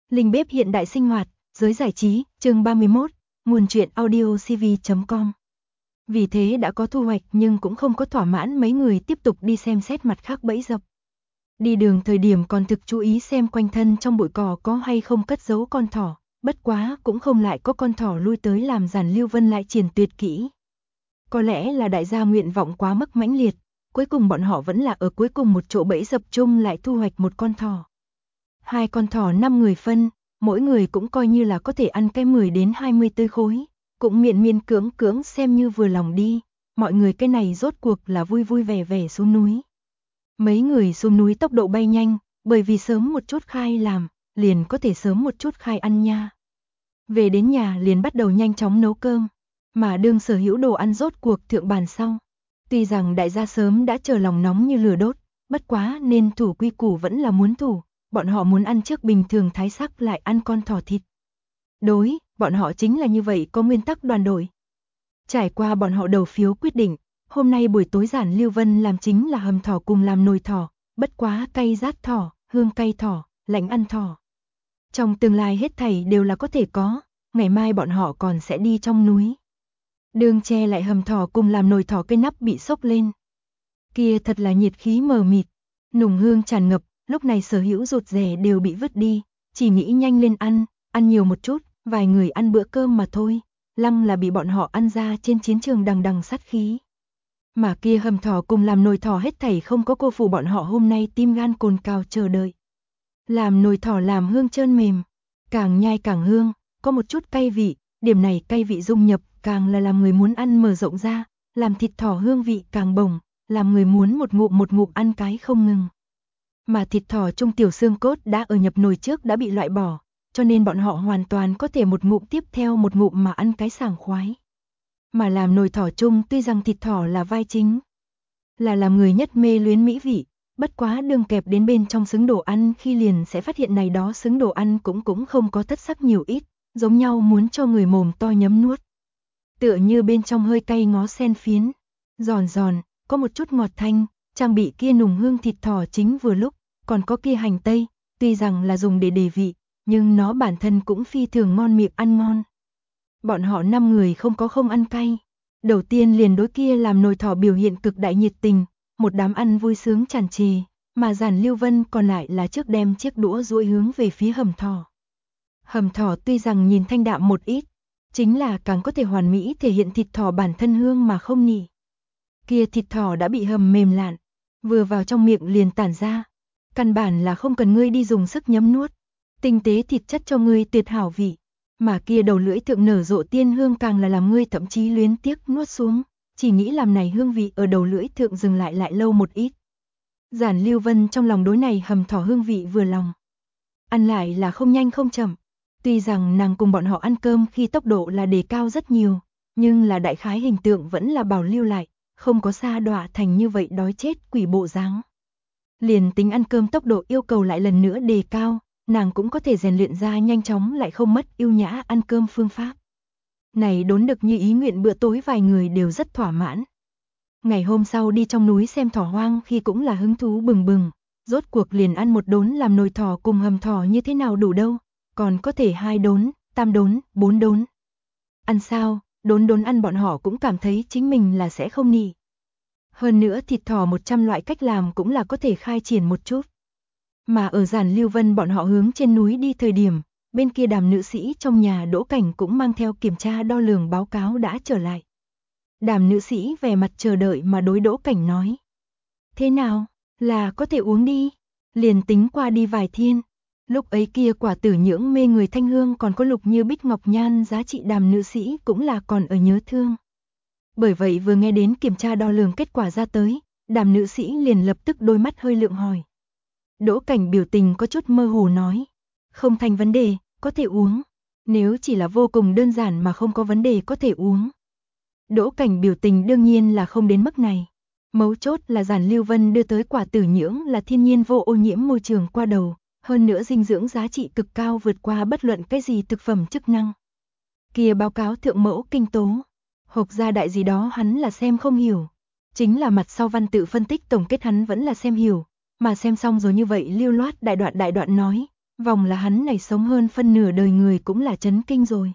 Linh bếp hiện đại sinh hoạt, giới giải trí, chương 31, nguồn truyện audio cv.com. Vì thế đã có thu hoạch nhưng cũng không có thỏa mãn, mấy người tiếp tục đi xem xét mặt khác bẫy dập. Đi đường thời điểm còn thực chú ý xem quanh thân trong bụi cỏ có hay không cất giấu con thỏ, bất quá cũng không lại có con thỏ lui tới làm Giản Lưu Vân lại triển tuyệt kỹ. Có lẽ là đại gia nguyện vọng quá mức mãnh liệt, cuối cùng bọn họ vẫn là ở cuối cùng một chỗ bẫy dập chung lại thu hoạch một con thỏ. Hai con thỏ 5 người phân, mỗi người cũng coi như là có thể ăn cái 10 đến 20 tươi khối, cũng miễn miễn cưỡng xem như vừa lòng đi, mọi người cái này rốt cuộc là vui vui vẻ vẻ xuống núi. Mấy người xuống núi tốc độ bay nhanh, bởi vì sớm một chút khai làm, liền có thể sớm một chút khai ăn nha. Về đến nhà liền bắt đầu nhanh chóng nấu cơm, mà đương sở hữu đồ ăn rốt cuộc thượng bàn sau. Tuy rằng đại gia sớm đã chờ lòng nóng như lửa đốt, bất quá nên thủ quy củ vẫn là muốn thủ. Bọn họ muốn ăn trước bình thường thái sắc lại ăn con thỏ thịt. Đối, bọn họ chính là như vậy, có nguyên tắc đoàn đội. Trải qua bọn họ đầu phiếu quyết định, hôm nay buổi tối Giản Lưu Vân làm chính là hầm thỏ cùng làm nồi thỏ, bất quá cay rát thỏ, hương cay thỏ, lạnh ăn thỏ. Trong tương lai hết thảy đều là có thể có, ngày mai bọn họ còn sẽ đi trong núi. Đường che lại hầm thỏ cùng làm nồi thỏ, cây nắp bị xốc lên. Kia thật là nhiệt khí mờ mịt, nùng hương tràn ngập. Lúc này sở hữu rụt rè đều bị vứt đi, chỉ nghĩ nhanh lên ăn nhiều một chút, vài người ăn bữa cơm mà thôi, lăng là bị bọn họ ăn ra trên chiến trường đằng đằng sát khí. Mà kia hầm thỏ cùng làm nồi thỏ hết thảy không có cô phụ bọn họ hôm nay tim gan cồn cào chờ đợi. Làm nồi thỏ làm hương trơn mềm, càng nhai càng hương, có một chút cay vị, điểm này cay vị dung nhập càng là làm người muốn ăn mở rộng ra, làm thịt thỏ hương vị càng bồng, làm người muốn một ngụm ăn cái không ngừng. Mà thịt thỏ trung tiểu xương cốt đã ở nhập nồi trước đã bị loại bỏ, cho nên bọn họ hoàn toàn có thể một ngụm tiếp theo một ngụm mà ăn cái sảng khoái. Mà làm nồi thỏ chung tuy rằng thịt thỏ là vai chính, là làm người nhất mê luyến mỹ vị, bất quá đường kẹp đến bên trong xứng đồ ăn khi liền sẽ phát hiện này đó xứng đồ ăn cũng không có thất sắc nhiều ít, giống nhau muốn cho người mồm to nhấm nuốt. Tựa như bên trong hơi cay ngó sen phiến, giòn giòn, có một chút ngọt thanh, trang bị kia nùng hương thịt thỏ chính vừa lúc. Còn có kia hành tây, tuy rằng là dùng để đề vị, nhưng nó bản thân cũng phi thường ngon miệng ăn ngon. Bọn họ 5 người không ăn cay. Đầu tiên liền đối kia làm nồi thỏ biểu hiện cực đại nhiệt tình, một đám ăn vui sướng tràn trề, mà Giản Lưu Vân còn lại là trước đem chiếc đũa duỗi hướng về phía hầm thỏ. Hầm thỏ tuy rằng nhìn thanh đạm một ít, chính là càng có thể hoàn mỹ thể hiện thịt thỏ bản thân hương mà không nỉ. Kia thịt thỏ đã bị hầm mềm lạn, vừa vào trong miệng liền tản ra. Căn bản là không cần ngươi đi dùng sức nhấm nuốt, tinh tế thịt chất cho ngươi tuyệt hảo vị, mà kia đầu lưỡi thượng nở rộ tiên hương càng là làm ngươi thậm chí luyến tiếc nuốt xuống, chỉ nghĩ làm này hương vị ở đầu lưỡi thượng dừng lại lâu một ít. Giản Lưu Vân trong lòng đối này hầm thỏ hương vị vừa lòng. Ăn lại là không nhanh không chậm, tuy rằng nàng cùng bọn họ ăn cơm khi tốc độ là đề cao rất nhiều, nhưng là đại khái hình tượng vẫn là bảo lưu lại, không có sa đọa thành như vậy đói chết quỷ bộ dáng. Liền tính ăn cơm tốc độ yêu cầu lại lần nữa đề cao, nàng cũng có thể rèn luyện ra nhanh chóng lại không mất yêu nhã ăn cơm phương pháp. Này đốn được như ý nguyện bữa tối vài người đều rất thỏa mãn. Ngày hôm sau đi trong núi xem thỏ hoang khi cũng là hứng thú bừng bừng, rốt cuộc liền ăn một đốn làm nồi thỏ cùng hầm thỏ như thế nào đủ đâu, còn có thể 2 đốn, 3 đốn, 4 đốn. Ăn sao, đốn ăn bọn họ cũng cảm thấy chính mình là sẽ không nỉ. Hơn nữa thịt thỏ 100 loại cách làm cũng là có thể khai triển một chút. Mà ở Giản Lưu Vân bọn họ hướng trên núi đi thời điểm, bên kia Đàm nữ sĩ trong nhà Đỗ Cảnh cũng mang theo kiểm tra đo lường báo cáo đã trở lại. Đàm nữ sĩ vẻ mặt chờ đợi mà đối Đỗ Cảnh nói. Thế nào, là có thể uống đi, liền tính qua đi vài thiên. Lúc ấy kia quả tử nhưỡng mê người thanh hương còn có lục như bích ngọc nhan giá trị Đàm nữ sĩ cũng là còn ở nhớ thương. Bởi vậy vừa nghe đến kiểm tra đo lường kết quả ra tới, Đàm nữ sĩ liền lập tức đôi mắt hơi lượng hỏi. Đỗ Cảnh biểu tình có chút mơ hồ nói, không thành vấn đề, có thể uống, nếu chỉ là vô cùng đơn giản mà không có vấn đề có thể uống. Đỗ Cảnh biểu tình đương nhiên là không đến mức này, mấu chốt là Giản Lưu Vân đưa tới quả tử nhưỡng là thiên nhiên vô ô nhiễm môi trường qua đầu, hơn nữa dinh dưỡng giá trị cực cao vượt qua bất luận cái gì thực phẩm chức năng. Kia báo cáo thượng mẫu kinh tố, hộp gia đại gì đó hắn là xem không hiểu, chính là mặt sau văn tự phân tích tổng kết hắn vẫn là xem hiểu, mà xem xong rồi như vậy lưu loát đại đoạn nói, Vòng là hắn này sống hơn phân nửa đời người cũng là chấn kinh rồi.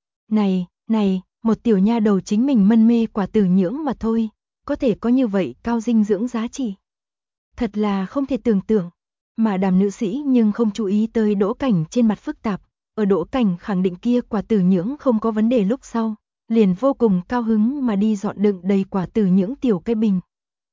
Này, một tiểu nha đầu chính mình mân mê quả tử nhưỡng mà thôi, có thể có như vậy cao dinh dưỡng giá trị. Thật là không thể tưởng tượng, mà Đàm nữ sĩ nhưng không chú ý tới Đỗ Cảnh trên mặt phức tạp, ở Đỗ Cảnh khẳng định kia quả tử nhưỡng không có vấn đề lúc sau, liền vô cùng cao hứng mà đi dọn đựng đầy quả tử nhưỡng tiểu cái bình.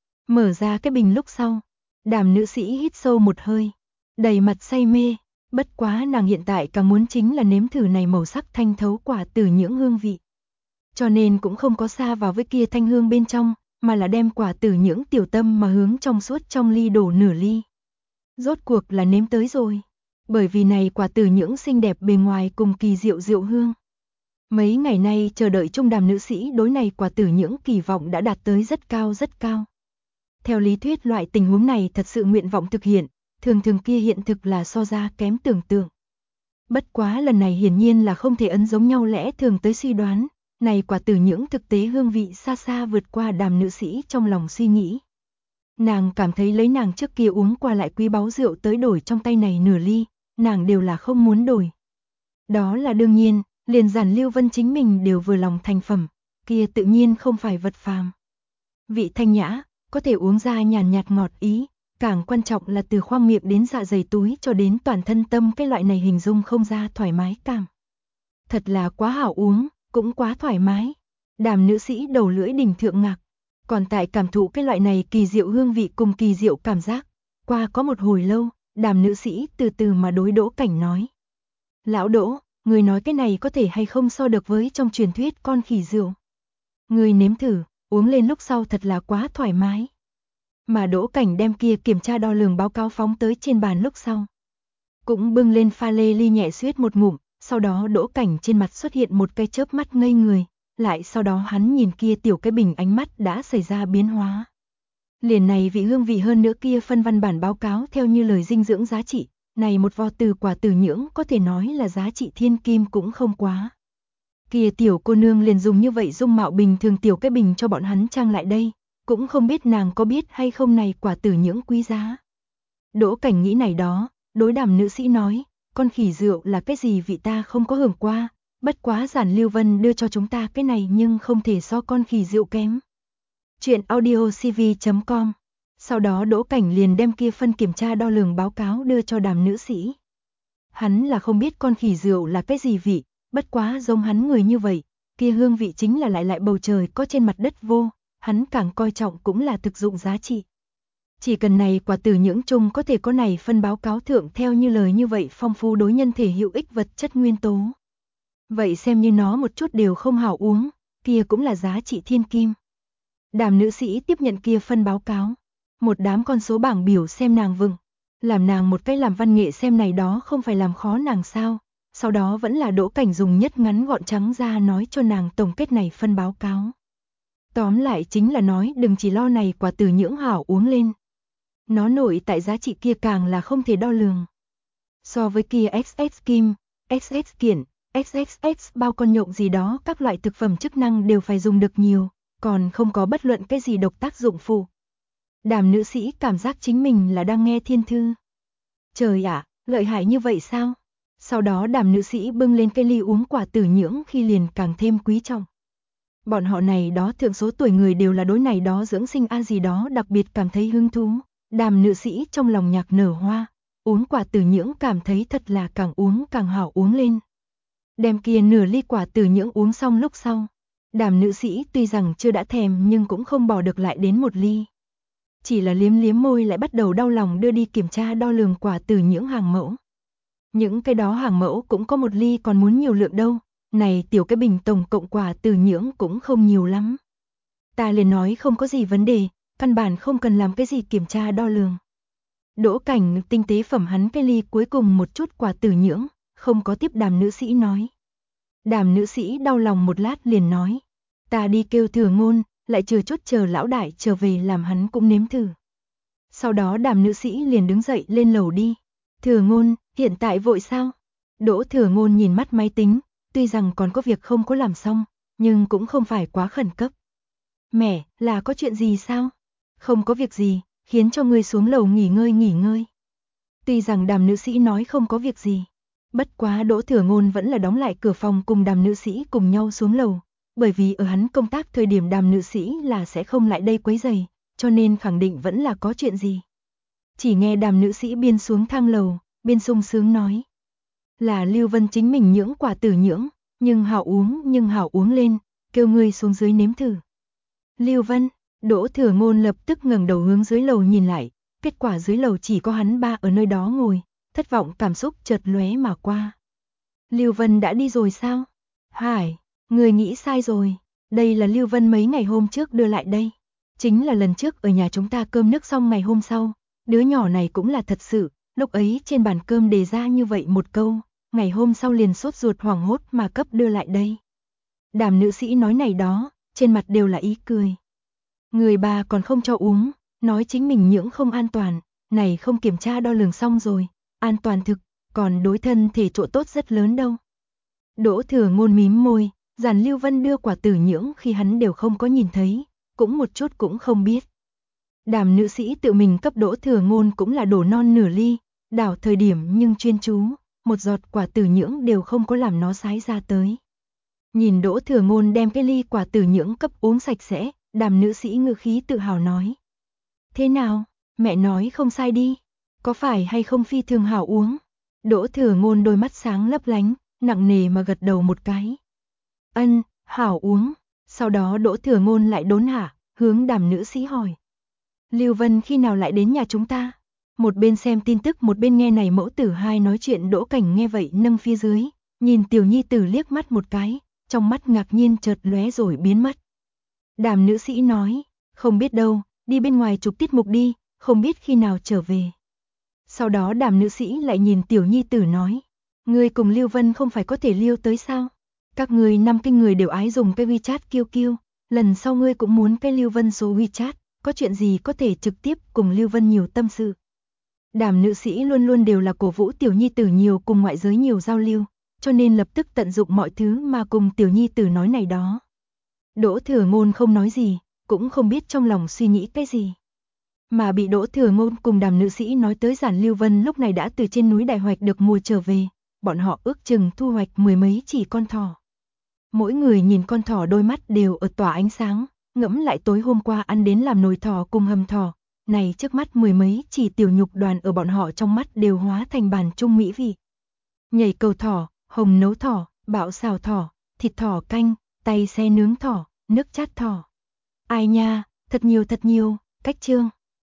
Mở ra cái bình lúc sau, Đàm nữ sĩ hít sâu một hơi, đầy mặt say mê, bất quá nàng hiện tại càng muốn chính là nếm thử này màu sắc thanh thấu quả tử nhưỡng hương vị. Cho nên cũng không có xa vào với kia thanh hương bên trong, mà là đem quả tử nhưỡng tiểu tâm mà hướng trong suốt trong ly đổ nửa ly. Rốt cuộc là nếm tới rồi, bởi vì này quả tử nhưỡng xinh đẹp bề ngoài cùng kỳ diệu diệu hương. Mấy ngày nay chờ đợi chung Đàm nữ sĩ đối này quả tử nhưỡng kỳ vọng đã đạt tới rất cao rất cao. Theo lý thuyết loại tình huống này thật sự nguyện vọng thực hiện, thường thường kia hiện thực là so ra kém tưởng tượng. Bất quá lần này hiển nhiên là không thể ấn giống nhau lẽ thường tới suy đoán, này quả tử nhưỡng thực tế hương vị xa xa vượt qua Đàm nữ sĩ trong lòng suy nghĩ. Nàng cảm thấy lấy nàng trước kia uống qua lại quý báu rượu tới đổi trong tay này nửa ly, nàng đều là không muốn đổi. Đó là đương nhiên, liền Giản Lưu Vân chính mình đều vừa lòng thành phẩm, kia tự nhiên không phải vật phàm. Vị thanh nhã, có thể uống ra nhàn nhạt ngọt ý, càng quan trọng là từ khoang miệng đến dạ dày túi cho đến toàn thân tâm cái loại này hình dung không ra thoải mái cảm. Thật là quá hảo uống, cũng quá thoải mái. Đàm nữ sĩ đầu lưỡi đỉnh thượng ngạc, còn tại cảm thụ cái loại này kỳ diệu hương vị cùng kỳ diệu cảm giác. Qua có một hồi lâu, Đàm nữ sĩ từ từ mà đối Đỗ Cảnh nói. Lão Đỗ, người nói cái này có thể hay không so được với trong truyền thuyết con khỉ rượu. Người nếm thử, uống lên lúc sau thật là quá thoải mái. Mà Đỗ Cảnh đem kia kiểm tra đo lường báo cáo phóng tới trên bàn lúc sau. Cũng bưng lên pha lê ly nhẹ suýt một ngụm, sau đó Đỗ Cảnh trên mặt xuất hiện một cái chớp mắt ngây người, lại sau đó hắn nhìn kia tiểu cái bình ánh mắt đã xảy ra biến hóa. Liền này vị hương vị hơn nữa kia phân văn bản báo cáo theo như lời dinh dưỡng giá trị, này một vo từ quả tử nhưỡng có thể nói là giá trị thiên kim cũng không quá. Kia tiểu cô nương liền dùng như vậy dung mạo bình thường tiểu cái bình cho bọn hắn trang lại đây, cũng không biết nàng có biết hay không này quả tử nhưỡng quý giá. Đỗ Cảnh nghĩ này đó, đối Đàm nữ sĩ nói, con khỉ rượu là cái gì vị ta không có hưởng qua, bất quá Giản Lưu Vân đưa cho chúng ta cái này nhưng không thể so con khỉ rượu kém. Chuyện audiocv.com. Sau đó Đỗ Cảnh liền đem kia phân kiểm tra đo lường báo cáo đưa cho Đàm nữ sĩ. Hắn là không biết con khỉ rượu là cái gì vị, bất quá giống hắn người như vậy, kia hương vị chính là lại bầu trời có trên mặt đất vô, hắn càng coi trọng cũng là thực dụng giá trị. Chỉ cần này quả tử nhưỡng chung có thể có này phân báo cáo thượng theo như lời như vậy phong phú đối nhân thể hữu ích vật chất nguyên tố. Vậy xem như nó một chút đều không hảo uống, kia cũng là giá trị thiên kim. Đàm nữ sĩ tiếp nhận kia phân báo cáo, một đám con số bảng biểu xem nàng vừng, làm nàng một cái làm văn nghệ xem này đó không phải làm khó nàng sao, sau đó vẫn là Đỗ Cảnh dùng nhất ngắn gọn trắng ra nói cho nàng tổng kết này phân báo cáo. Tóm lại chính là nói đừng chỉ lo này quả tử nhưỡng hảo uống lên. Nó nội tại giá trị kia càng là không thể đo lường. So với kia XX kim, XX kiện, XXX bao con nhộng gì đó các loại thực phẩm chức năng đều phải dùng được nhiều, còn không có bất luận cái gì độc tác dụng phụ. Đàm nữ sĩ cảm giác chính mình là đang nghe thiên thư. Trời ạ, lợi hại như vậy sao? Sau đó Đàm nữ sĩ bưng lên cái ly uống quả tử nhưỡng khi liền càng thêm quý trọng. Bọn họ này đó thượng số tuổi người đều là đối này đó dưỡng sinh gì đó đặc biệt cảm thấy hứng thú. Đàm nữ sĩ trong lòng nhạc nở hoa, uống quả tử nhưỡng cảm thấy thật là càng uống càng hảo uống lên. Đem kia nửa ly quả tử nhưỡng uống xong lúc sau, Đàm nữ sĩ tuy rằng chưa đã thèm nhưng cũng không bỏ được lại đến một ly. Chỉ là liếm liếm môi lại bắt đầu đau lòng đưa đi kiểm tra đo lường quả tử nhưỡng hàng mẫu. Những cái đó hàng mẫu cũng có một ly còn muốn nhiều lượng đâu, này tiểu cái bình tổng cộng quả tử nhưỡng cũng không nhiều lắm. Ta liền nói không có gì vấn đề, căn bản không cần làm cái gì kiểm tra đo lường. Đỗ Cảnh tinh tế phẩm hắn cái ly cuối cùng một chút quả tử nhưỡng, không có tiếp Đàm nữ sĩ nói. Đàm nữ sĩ đau lòng một lát liền nói, ta đi kêu Thừa Ngôn, lại chờ chút chờ lão đại trở về làm hắn cũng nếm thử. Sau đó Đàm nữ sĩ liền đứng dậy lên lầu đi. Thừa Ngôn, hiện tại vội sao? Đỗ Thừa Ngôn nhìn mắt máy tính, tuy rằng còn có việc không có làm xong, nhưng cũng không phải quá khẩn cấp. Mẹ, là có chuyện gì sao? Không có việc gì, khiến cho ngươi xuống lầu nghỉ ngơi nghỉ ngơi. Tuy rằng Đàm nữ sĩ nói không có việc gì, bất quá Đỗ Thừa Ngôn vẫn là đóng lại cửa phòng cùng Đàm nữ sĩ cùng nhau xuống lầu, bởi vì ở hắn công tác thời điểm Đàm nữ sĩ là sẽ không lại đây quấy rầy, cho nên khẳng định vẫn là có chuyện gì. Chỉ nghe Đàm nữ sĩ biên xuống thang lầu, biên sung sướng nói. Là Lưu Vân chính mình nhưỡng quả tử nhưỡng, nhưng hảo uống lên, kêu ngươi xuống dưới nếm thử. Lưu Vân, Đỗ Thừa Ngôn lập tức ngẩng đầu hướng dưới lầu nhìn lại, kết quả dưới lầu chỉ có hắn ba ở nơi đó ngồi, thất vọng cảm xúc chợt lóe mà qua. Lưu Vân đã đi rồi sao? Hải, người nghĩ sai rồi, đây là Lưu Vân mấy ngày hôm trước đưa lại đây. Chính là lần trước ở nhà chúng ta cơm nước xong ngày hôm sau, đứa nhỏ này cũng là thật sự, lúc ấy trên bàn cơm đề ra như vậy một câu, ngày hôm sau liền sốt ruột hoảng hốt mà cấp đưa lại đây. Đàm nữ sĩ nói này đó, trên mặt đều là ý cười. Người bà còn không cho uống, nói chính mình nhưỡng không an toàn, này không kiểm tra đo lường xong rồi, an toàn thực, còn đối thân thể chỗ tốt rất lớn đâu. Đỗ Thừa Ngôn mím môi, Giản Lưu Vân đưa quả tử nhưỡng khi hắn đều không có nhìn thấy, cũng một chút cũng không biết. Đàm nữ sĩ tự mình cấp Đỗ Thừa Ngôn cũng là đổ non nửa ly, đảo thời điểm nhưng chuyên chú, một giọt quả tử nhưỡng đều không có làm nó sái ra tới. Nhìn Đỗ Thừa Ngôn đem cái ly quả tử nhưỡng cấp uống sạch sẽ, Đàm nữ sĩ ngữ khí tự hào nói. Thế nào, mẹ nói không sai đi, có phải hay không phi thường hảo uống? Đỗ Thừa Ngôn đôi mắt sáng lấp lánh, nặng nề mà gật đầu một cái. Ân, hảo uống. Sau đó Đỗ Thừa Ngôn lại đốn hạ, hướng Đàm nữ sĩ hỏi. Lưu Vân khi nào lại đến nhà chúng ta? Một bên xem tin tức một bên nghe này mẫu tử hai nói chuyện. Đỗ Cảnh nghe vậy nâng phía dưới, nhìn tiểu nhi tử liếc mắt một cái, trong mắt ngạc nhiên chợt lóe rồi biến mất. Đàm nữ sĩ nói, không biết đâu, đi bên ngoài chụp tiết mục đi, không biết khi nào trở về. Sau đó Đàm nữ sĩ lại nhìn tiểu nhi tử nói, ngươi cùng Lưu Vân không phải có thể liêu tới sao? Các người năm kinh người đều ái dùng cái WeChat kiêu kiêu, lần sau ngươi cũng muốn cái Lưu Vân số WeChat, có chuyện gì có thể trực tiếp cùng Lưu Vân nhiều tâm sự. Đàm nữ sĩ luôn luôn đều là cổ vũ tiểu nhi tử nhiều cùng ngoại giới nhiều giao lưu, cho nên lập tức tận dụng mọi thứ mà cùng tiểu nhi tử nói này đó. Đỗ Thừa Ngôn không nói gì, cũng không biết trong lòng suy nghĩ cái gì. Mà bị Đỗ Thừa Ngôn cùng Đàm nữ sĩ nói tới Giản Lưu Vân lúc này đã từ trên núi Đại Hoạch được mùa trở về, bọn họ ước chừng thu hoạch mười mấy chỉ con thỏ. Mỗi người nhìn con thỏ đôi mắt đều ở tỏa ánh sáng, ngẫm lại tối hôm qua ăn đến làm nồi thỏ cùng hầm thỏ, này trước mắt mười mấy chỉ tiểu nhục đoàn ở bọn họ trong mắt đều hóa thành bàn chung mỹ vị. Nhảy cầu thỏ, hồng nấu thỏ, bạo xào thỏ, thịt thỏ canh, tay xe nướng thỏ, nước chát thỏ. Ai nha, thật nhiều, cách chương.